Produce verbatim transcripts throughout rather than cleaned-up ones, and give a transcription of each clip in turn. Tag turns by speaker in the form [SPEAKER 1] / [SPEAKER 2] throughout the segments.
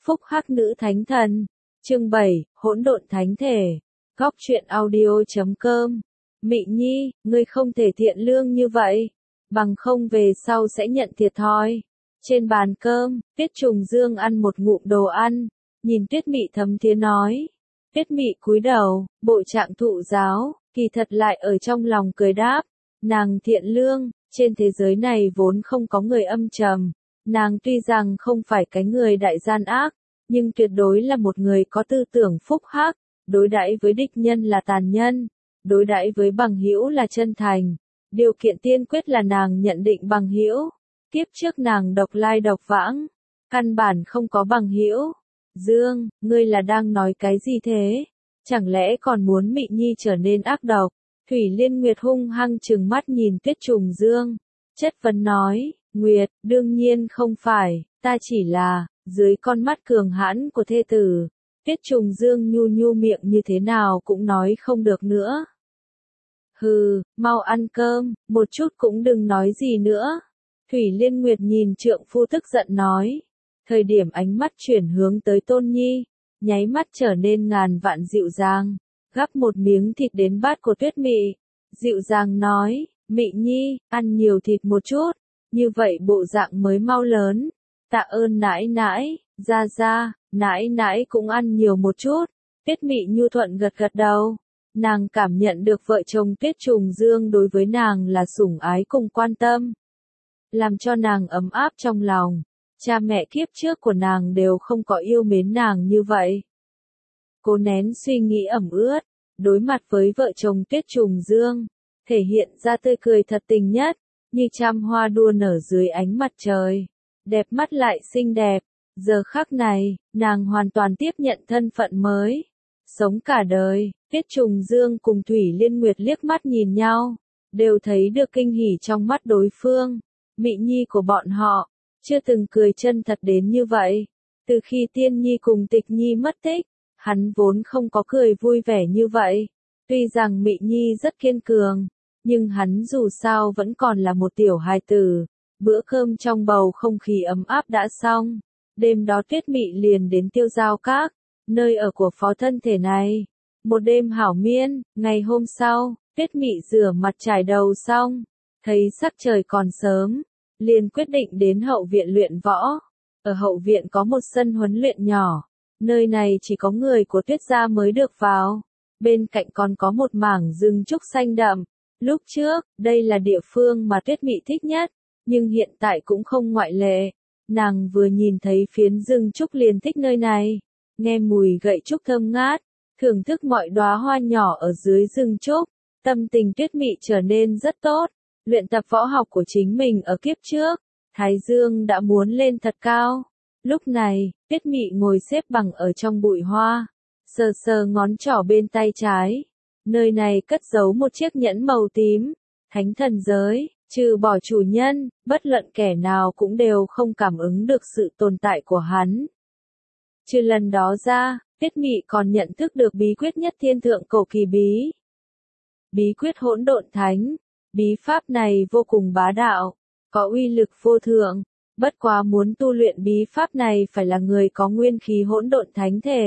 [SPEAKER 1] phúc hắc nữ thánh thần. Chương bảy, hỗn độn thánh thể. Góc truyện audio chấm com. Mị Nhi, ngươi không thể thiện lương như vậy, bằng không về sau sẽ nhận thiệt thòi. Trên bàn cơm, Tiết Trùng Dương ăn một ngụm đồ ăn, nhìn Tuyết Mị thấm thía nói. Tuyết Mị cúi đầu, bộ trạng thụ giáo, kỳ thật lại ở trong lòng cười đáp. Nàng thiện lương, trên thế giới này vốn không có người âm trầm. Nàng tuy rằng không phải cái người đại gian ác, nhưng tuyệt đối là một người có tư tưởng phúc hắc, đối đãi với địch nhân là tàn nhân, đối đãi với bằng hữu là chân thành. Điều kiện tiên quyết là nàng nhận định bằng hữu. Kiếp trước nàng độc lai độc vãng, căn bản không có bằng hữu. Dương, ngươi là đang nói cái gì thế? Chẳng lẽ còn muốn Mị Nhi trở nên ác độc? Thủy Liên Nguyệt hung hăng trừng mắt nhìn Tuyết Trùng Dương, chất vấn nói, Nguyệt, đương nhiên không phải, ta chỉ là, dưới con mắt cường hãn của thê tử. Tuyết Trùng Dương nhu nhu miệng như thế nào cũng nói không được nữa. Hừ, mau ăn cơm, một chút cũng đừng nói gì nữa. Thủy Liên Nguyệt nhìn trượng phu tức giận nói. Thời điểm ánh mắt chuyển hướng tới Tôn Nhi, nháy mắt trở nên ngàn vạn dịu dàng, gắp một miếng thịt đến bát của Tuyết Mị. Dịu dàng nói, Mị Nhi, ăn nhiều thịt một chút, như vậy bộ dạng mới mau lớn. Tạ ơn nãi nãi, ra ra, nãi nãi cũng ăn nhiều một chút. Tuyết Mị nhu thuận gật gật đầu. Nàng cảm nhận được vợ chồng Tuyết Trùng Dương đối với nàng là sủng ái cùng quan tâm, làm cho nàng ấm áp trong lòng. Cha mẹ kiếp trước của nàng đều không có yêu mến nàng như vậy. Cố nén suy nghĩ ẩm ướt, đối mặt với vợ chồng Tuyết Trùng Dương, thể hiện ra tươi cười thật tình nhất, như trăm hoa đua nở dưới ánh mặt trời, đẹp mắt lại xinh đẹp. Giờ khắc này, nàng hoàn toàn tiếp nhận thân phận mới, sống cả đời. Tiết Trùng Dương cùng Thủy Liên Nguyệt liếc mắt nhìn nhau, đều thấy được kinh hỉ trong mắt đối phương. Mị Nhi của bọn họ, chưa từng cười chân thật đến như vậy. Từ khi Tiên Nhi cùng Tịch Nhi mất tích, hắn vốn không có cười vui vẻ như vậy. Tuy rằng Mị Nhi rất kiên cường, nhưng hắn dù sao vẫn còn là một tiểu hài tử. Bữa cơm trong bầu không khí ấm áp đã xong. Đêm đó Tuyết Mị liền đến Tiêu Giao Các, nơi ở của phó thân thể này. Một đêm hảo miên, ngày hôm sau, Tuyết Mị rửa mặt trải đầu xong, thấy sắc trời còn sớm, liền quyết định đến hậu viện luyện võ. Ở hậu viện có một sân huấn luyện nhỏ, nơi này chỉ có người của Tuyết gia mới được vào. Bên cạnh còn có một mảng rừng trúc xanh đậm. Lúc trước, đây là địa phương mà Tuyết Mị thích nhất, nhưng hiện tại cũng không ngoại lệ. Nàng vừa nhìn thấy phiến rừng trúc liền thích nơi này, nghe mùi gậy trúc thơm ngát, thưởng thức mọi đóa hoa nhỏ ở dưới rừng trúc, tâm tình Tuyết Mị trở nên rất tốt. Luyện tập võ học của chính mình ở kiếp trước, Thái Dương đã muốn lên thật cao. Lúc này, Tuyết Mị ngồi xếp bằng ở trong bụi hoa, sờ sờ ngón trỏ bên tay trái. Nơi này cất giấu một chiếc nhẫn màu tím. Thánh thần giới, trừ bỏ chủ nhân, bất luận kẻ nào cũng đều không cảm ứng được sự tồn tại của hắn. Trừ lần đó ra, Tuyết Mị còn nhận thức được bí quyết nhất thiên thượng cổ kỳ bí. Bí quyết hỗn độn thánh. Bí pháp này vô cùng bá đạo, có uy lực vô thượng. Bất quá muốn tu luyện bí pháp này phải là người có nguyên khí hỗn độn thánh thể.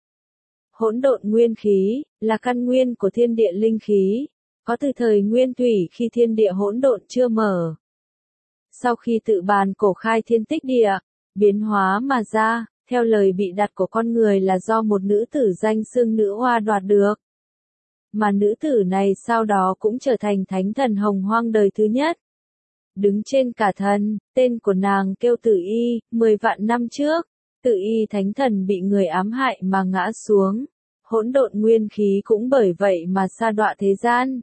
[SPEAKER 1] Hỗn độn nguyên khí là căn nguyên của thiên địa linh khí, có từ thời nguyên thủy khi thiên địa hỗn độn chưa mở. Sau khi tự bàn cổ khai thiên tích địa, biến hóa mà ra, theo lời bị đặt của con người là do một nữ tử danh xưng nữ hoa đoạt được. Mà nữ tử này sau đó cũng trở thành thánh thần hồng hoang đời thứ nhất. Đứng trên cả thần, tên của nàng kêu Tử Y. Mười vạn năm trước, Tử Y thánh thần bị người ám hại mà ngã xuống. Hỗn độn nguyên khí cũng bởi vậy mà sa đọa thế gian.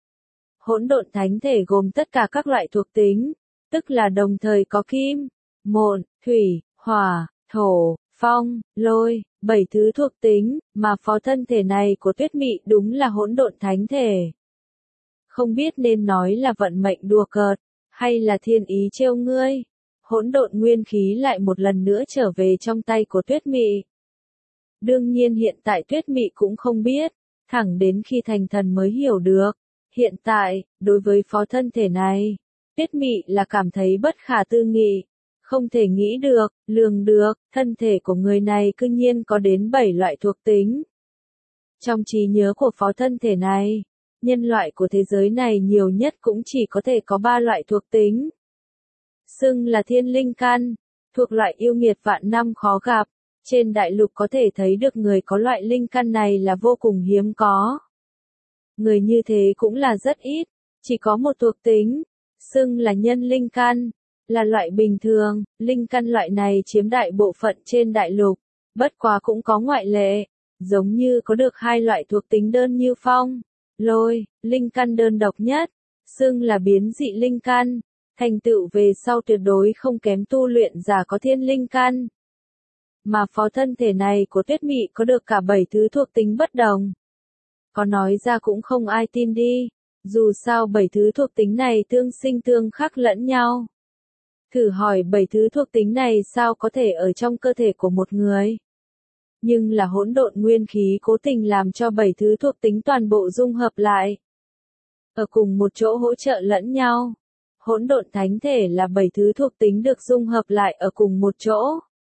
[SPEAKER 1] Hỗn độn thánh thể gồm tất cả các loại thuộc tính, tức là đồng thời có kim, mộc, thủy, hỏa, thổ, phong, lôi, bảy thứ thuộc tính, mà phó thân thể này của Tuyết Mị đúng là hỗn độn thánh thể. Không biết nên nói là vận mệnh đùa cợt, hay là thiên ý trêu ngươi. Hỗn độn nguyên khí lại một lần nữa trở về trong tay của Tuyết Mị. Đương nhiên hiện tại Tuyết Mị cũng không biết, thẳng đến khi thành thần mới hiểu được. Hiện tại, đối với phó thân thể này, Tuyết Mị là cảm thấy bất khả tư nghị. Không thể nghĩ được, lường được, thân thể của người này cư nhiên có đến bảy loại thuộc tính. Trong trí nhớ của phó thân thể này, nhân loại của thế giới này nhiều nhất cũng chỉ có thể có ba loại thuộc tính. Xưng là thiên linh căn, thuộc loại yêu nghiệt vạn năm khó gặp, trên đại lục có thể thấy được người có loại linh căn này là vô cùng hiếm có. Người như thế cũng là rất ít, chỉ có một thuộc tính, xưng là nhân linh căn, là loại bình thường, linh căn loại này chiếm đại bộ phận trên đại lục, bất quá cũng có ngoại lệ, giống như có được hai loại thuộc tính đơn như phong, lôi, linh căn đơn độc nhất, xưng là biến dị linh căn, thành tựu về sau tuyệt đối không kém tu luyện giả có thiên linh căn. Mà phó thân thể này của Tuyết Mị có được cả bảy thứ thuộc tính bất đồng. Có nói ra cũng không ai tin đi, dù sao bảy thứ thuộc tính này tương sinh tương khắc lẫn nhau. Thử hỏi bảy thứ thuộc tính này sao có thể ở trong cơ thể của một người? Nhưng là hỗn độn nguyên khí cố tình làm cho bảy thứ thuộc tính toàn bộ dung hợp lại. Ở cùng một chỗ hỗ trợ lẫn nhau. Hỗn độn thánh thể là bảy thứ thuộc tính được dung hợp lại ở cùng một chỗ.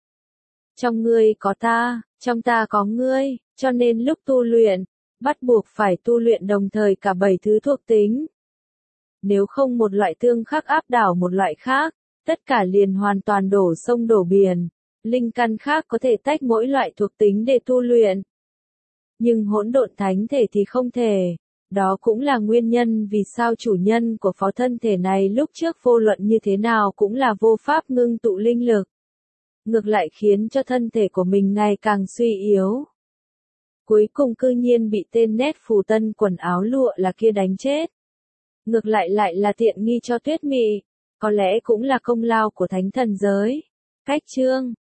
[SPEAKER 1] Trong ngươi có ta, trong ta có ngươi, cho nên lúc tu luyện, bắt buộc phải tu luyện đồng thời cả bảy thứ thuộc tính. Nếu không một loại tương khắc áp đảo một loại khác, tất cả liền hoàn toàn đổ sông đổ biển, linh căn khác có thể tách mỗi loại thuộc tính để tu luyện. Nhưng hỗn độn thánh thể thì không thể. Đó cũng là nguyên nhân vì sao chủ nhân của phó thân thể này lúc trước vô luận như thế nào cũng là vô pháp ngưng tụ linh lực. Ngược lại khiến cho thân thể của mình ngày càng suy yếu. Cuối cùng cư nhiên bị tên nét phù tân quần áo lụa là kia đánh chết. Ngược lại lại là tiện nghi cho Tuyết Mị, có lẽ cũng là công lao của thánh thần giới. Cách chương